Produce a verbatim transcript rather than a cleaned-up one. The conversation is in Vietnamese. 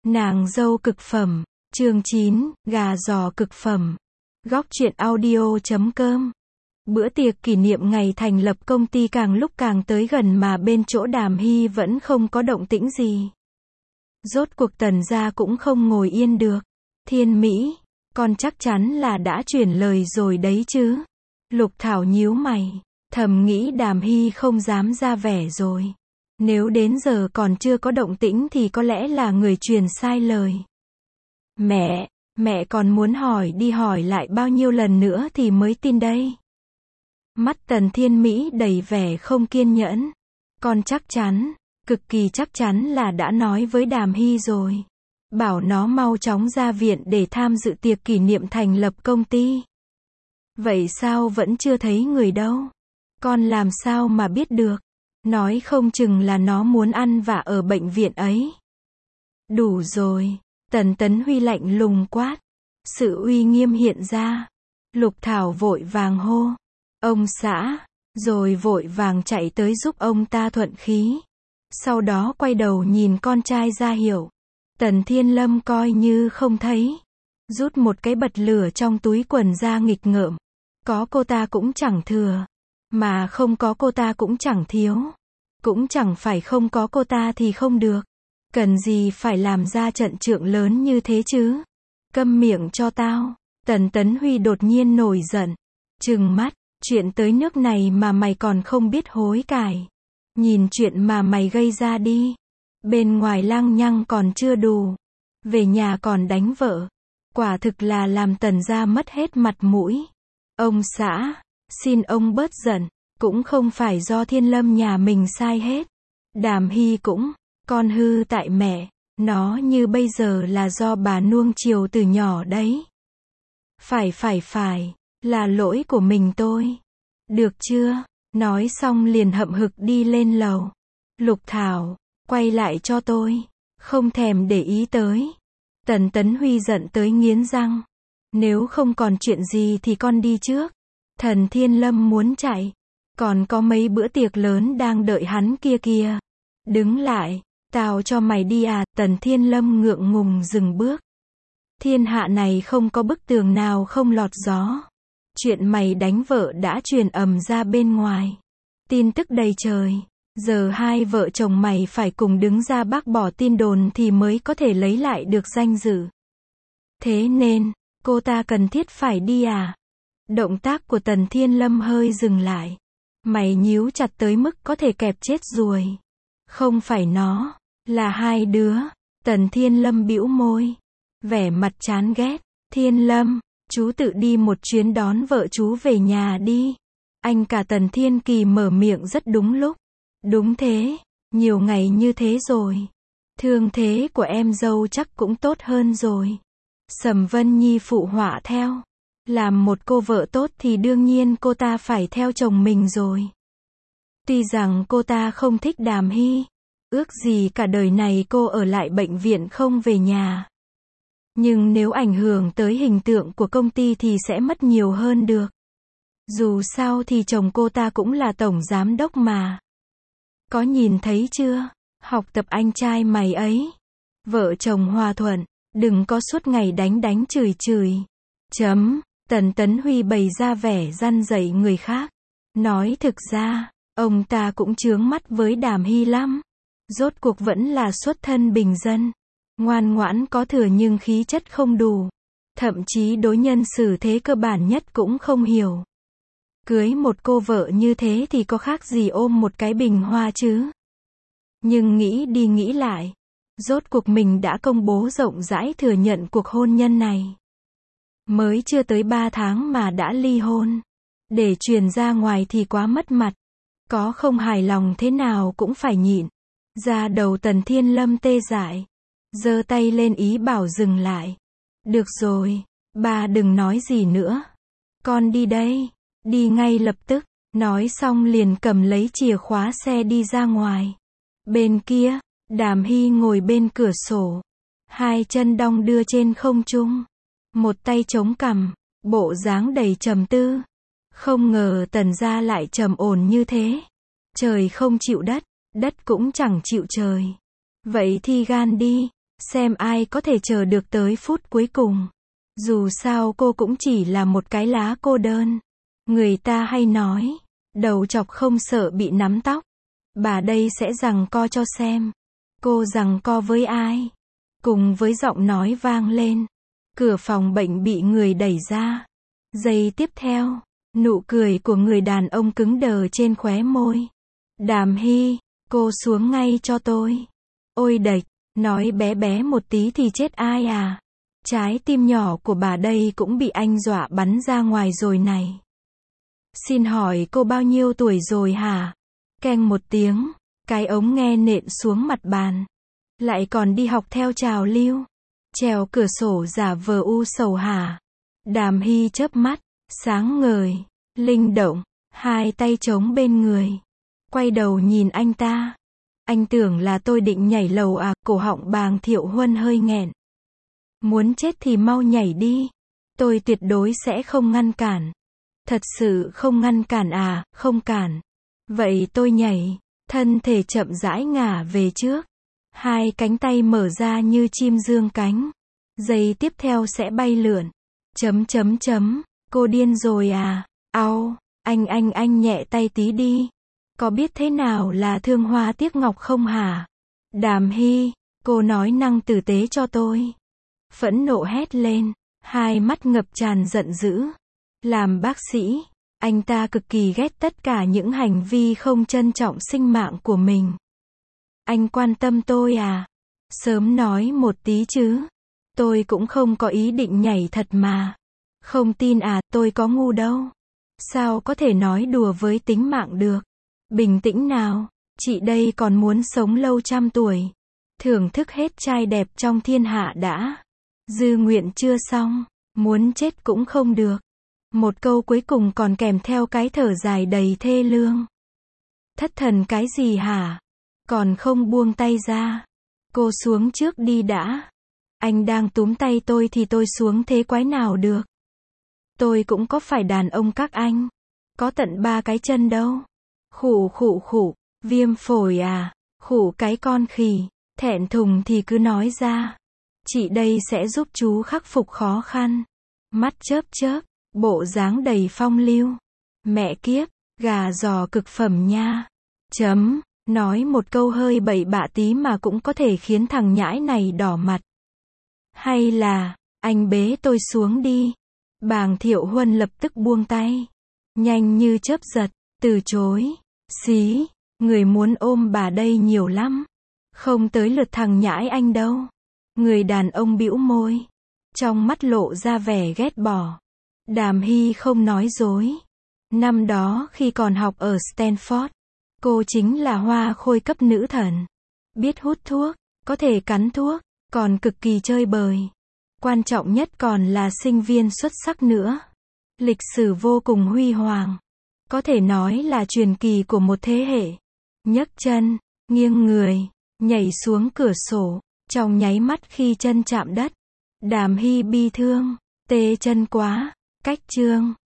Nàng dâu cực phẩm, chương chín, gà giò cực phẩm. Góc truyện audio chấm com. Bữa tiệc kỷ niệm ngày thành lập công ty càng lúc càng tới gần mà bên chỗ Đàm Hy vẫn không có động tĩnh gì. Rốt cuộc Tần gia cũng không ngồi yên được. Thiên Mỹ, con chắc chắn là đã chuyển lời rồi đấy chứ. Lục Thảo nhíu mày, thầm nghĩ Đàm Hy không dám ra vẻ rồi. Nếu đến giờ còn chưa có động tĩnh thì có lẽ là người truyền sai lời. Mẹ, mẹ còn muốn hỏi đi hỏi lại bao nhiêu lần nữa thì mới tin đây. Mắt Tần Thiên Mỹ đầy vẻ không kiên nhẫn. Con chắc chắn, cực kỳ chắc chắn là đã nói với Đàm Hy rồi. Bảo nó mau chóng ra viện để tham dự tiệc kỷ niệm thành lập công ty. Vậy sao vẫn chưa thấy người đâu? Con làm sao mà biết được? Nói không chừng là nó muốn ăn vạ ở bệnh viện ấy. Đủ rồi, Tần Tấn Huy lạnh lùng quát. Sự uy nghiêm hiện ra. Lục Thảo vội vàng hô. Ông xã, rồi vội vàng chạy tới giúp ông ta thuận khí. Sau đó quay đầu nhìn con trai ra hiệu. Tần Thiên Lâm coi như không thấy. Rút một cái bật lửa trong túi quần ra nghịch ngợm. Có cô ta cũng chẳng thừa. Mà không có cô ta cũng chẳng thiếu. Cũng chẳng phải không có cô ta thì không được. Cần gì phải làm ra trận trượng lớn như thế chứ? Câm miệng cho tao. Tần Tấn Huy đột nhiên nổi giận. Trừng mắt, chuyện tới nước này mà mày còn không biết hối cải. Nhìn chuyện mà mày gây ra đi. Bên ngoài lăng nhăng còn chưa đủ. Về nhà còn đánh vợ. Quả thực là làm Tần gia mất hết mặt mũi. Ông xã, xin ông bớt giận. Cũng không phải do Thiên Lâm nhà mình sai hết. Đàm Hy cũng, con hư tại mẹ. Nó như bây giờ là do bà nuông chiều từ nhỏ đấy. Phải phải phải, là lỗi của mình tôi. Được chưa? Nói xong liền hậm hực đi lên lầu. Lục Thảo, quay lại cho tôi. Không thèm để ý tới. Tần Tấn Huy giận tới nghiến răng. Nếu không còn chuyện gì thì con đi trước. Thần Thiên Lâm muốn chạy. Còn có mấy bữa tiệc lớn đang đợi hắn kia kìa. Đứng lại, tao cho mày đi à. Tần Thiên Lâm ngượng ngùng dừng bước. Thiên hạ này không có bức tường nào không lọt gió. Chuyện mày đánh vợ đã truyền ầm ra bên ngoài. Tin tức đầy trời. Giờ hai vợ chồng mày phải cùng đứng ra bác bỏ tin đồn thì mới có thể lấy lại được danh dự. Thế nên, cô ta cần thiết phải đi à? Động tác của Tần Thiên Lâm hơi dừng lại. Mày nhíu chặt tới mức có thể kẹp chết ruồi. Không phải nó, là hai đứa. Tần Thiên Lâm bĩu môi. Vẻ mặt chán ghét. Thiên Lâm, chú tự đi một chuyến đón vợ chú về nhà đi. Anh cả Tần Thiên Kỳ mở miệng rất đúng lúc. Đúng thế, nhiều ngày như thế rồi. Thương thế của em dâu chắc cũng tốt hơn rồi. Sầm Vân Nhi phụ họa theo. Làm một cô vợ tốt thì đương nhiên cô ta phải theo chồng mình rồi. Tuy rằng cô ta không thích Đàm Hy. Ước gì cả đời này cô ở lại bệnh viện không về nhà. Nhưng nếu ảnh hưởng tới hình tượng của công ty thì sẽ mất nhiều hơn được. Dù sao thì chồng cô ta cũng là tổng giám đốc mà. Có nhìn thấy chưa? Học tập anh trai mày ấy. Vợ chồng hòa thuận. Đừng có suốt ngày đánh đánh chửi chửi. Chấm. Tần Tấn Huy bày ra vẻ răn dạy người khác. Nói thực ra, ông ta cũng chướng mắt với Đàm Hy lắm. Rốt cuộc vẫn là xuất thân bình dân. Ngoan ngoãn có thừa nhưng khí chất không đủ. Thậm chí đối nhân xử thế cơ bản nhất cũng không hiểu. Cưới một cô vợ như thế thì có khác gì ôm một cái bình hoa chứ. Nhưng nghĩ đi nghĩ lại. Rốt cuộc mình đã công bố rộng rãi thừa nhận cuộc hôn nhân này. Mới chưa tới ba tháng mà đã ly hôn. Để truyền ra ngoài thì quá mất mặt. Có không hài lòng thế nào cũng phải nhịn. Da đầu Tần Thiên Lâm tê dại. Giơ tay lên ý bảo dừng lại. Được rồi, ba đừng nói gì nữa. Con đi đây. Đi ngay lập tức. Nói xong liền cầm lấy chìa khóa xe đi ra ngoài. Bên kia, Đàm Hy ngồi bên cửa sổ. Hai chân đong đưa trên không trung. Một tay chống cằm, bộ dáng đầy trầm tư. Không ngờ Tần gia lại trầm ổn như thế. Trời không chịu đất, đất cũng chẳng chịu trời. Vậy thì gan đi, xem ai có thể chờ được tới phút cuối cùng. Dù sao cô cũng chỉ là một cái lá cô đơn. Người ta hay nói, đầu chọc không sợ bị nắm tóc. Bà đây sẽ giằng co cho xem. Cô giằng co với ai? Cùng với giọng nói vang lên, cửa phòng bệnh bị người đẩy ra. Giây tiếp theo, nụ cười của người đàn ông cứng đờ trên khóe môi. Đàm Hy, cô xuống ngay cho tôi. Ôi đệch, nói bé bé một tí thì chết ai à? Trái tim nhỏ của bà đây cũng bị anh dọa bắn ra ngoài rồi này. Xin hỏi cô bao nhiêu tuổi rồi hả? Keng một tiếng, cái ống nghe nện xuống mặt bàn. Lại còn đi học theo trào lưu. Trèo cửa sổ giả vờ u sầu hả? Đàm Hy chớp mắt, sáng ngời, linh động, hai tay trống bên người. Quay đầu nhìn anh ta. Anh tưởng là tôi định nhảy lầu à? Cổ họng Bàng Thiệu Huân hơi nghẹn. Muốn chết thì mau nhảy đi. Tôi tuyệt đối sẽ không ngăn cản. Thật sự không ngăn cản à? Không cản. Vậy tôi nhảy. Thân thể chậm rãi ngả về trước. Hai cánh tay mở ra như chim dương cánh. Giây tiếp theo sẽ bay lượn. Chấm chấm chấm. Cô điên rồi à? Au, anh anh anh nhẹ tay tí đi. Có biết thế nào là thương hoa tiếc ngọc không hả? Đàm Hy, cô nói năng tử tế cho tôi. Phẫn nộ hét lên, hai mắt ngập tràn giận dữ. Làm bác sĩ, anh ta cực kỳ ghét tất cả những hành vi không trân trọng sinh mạng của mình. Anh quan tâm tôi à? Sớm nói một tí chứ. Tôi cũng không có ý định nhảy thật mà. Không tin à, tôi có ngu đâu. Sao có thể nói đùa với tính mạng được? Bình tĩnh nào, chị đây còn muốn sống lâu trăm tuổi. Thưởng thức hết trai đẹp trong thiên hạ đã. Dư nguyện chưa xong, muốn chết cũng không được. Một câu cuối cùng còn kèm theo cái thở dài đầy thê lương. Thất thần cái gì hả? Còn không buông tay ra. Cô xuống trước đi đã. Anh đang túm tay tôi thì tôi xuống thế quái nào được. Tôi cũng có phải đàn ông các anh. Có tận ba cái chân đâu. Khụ khụ khụ, viêm phổi à? Khụ cái con khỉ. Thẹn thùng thì cứ nói ra. Chị đây sẽ giúp chú khắc phục khó khăn. Mắt chớp chớp, bộ dáng đầy phong lưu. Mẹ kiếp, gà giò cực phẩm nha. Chấm, nói một câu hơi bậy bạ tí mà cũng có thể khiến thằng nhãi này đỏ mặt. Hay là, anh bế tôi xuống đi. Bàng Thiệu Huân lập tức buông tay. Nhanh như chớp giật, từ chối. Xí, người muốn ôm bà đây nhiều lắm. Không tới lượt thằng nhãi anh đâu. Người đàn ông bĩu môi. Trong mắt lộ ra vẻ ghét bỏ. Đàm Hy không nói dối. Năm đó khi còn học ở Stanford, cô chính là hoa khôi cấp nữ thần. Biết hút thuốc, có thể cắn thuốc, còn cực kỳ chơi bời. Quan trọng nhất còn là sinh viên xuất sắc nữa. Lịch sử vô cùng huy hoàng. Có thể nói là truyền kỳ của một thế hệ. Nhấc chân, nghiêng người, nhảy xuống cửa sổ. Trong nháy mắt khi chân chạm đất, Đàm Hy bi thương, tê chân quá, cách chương.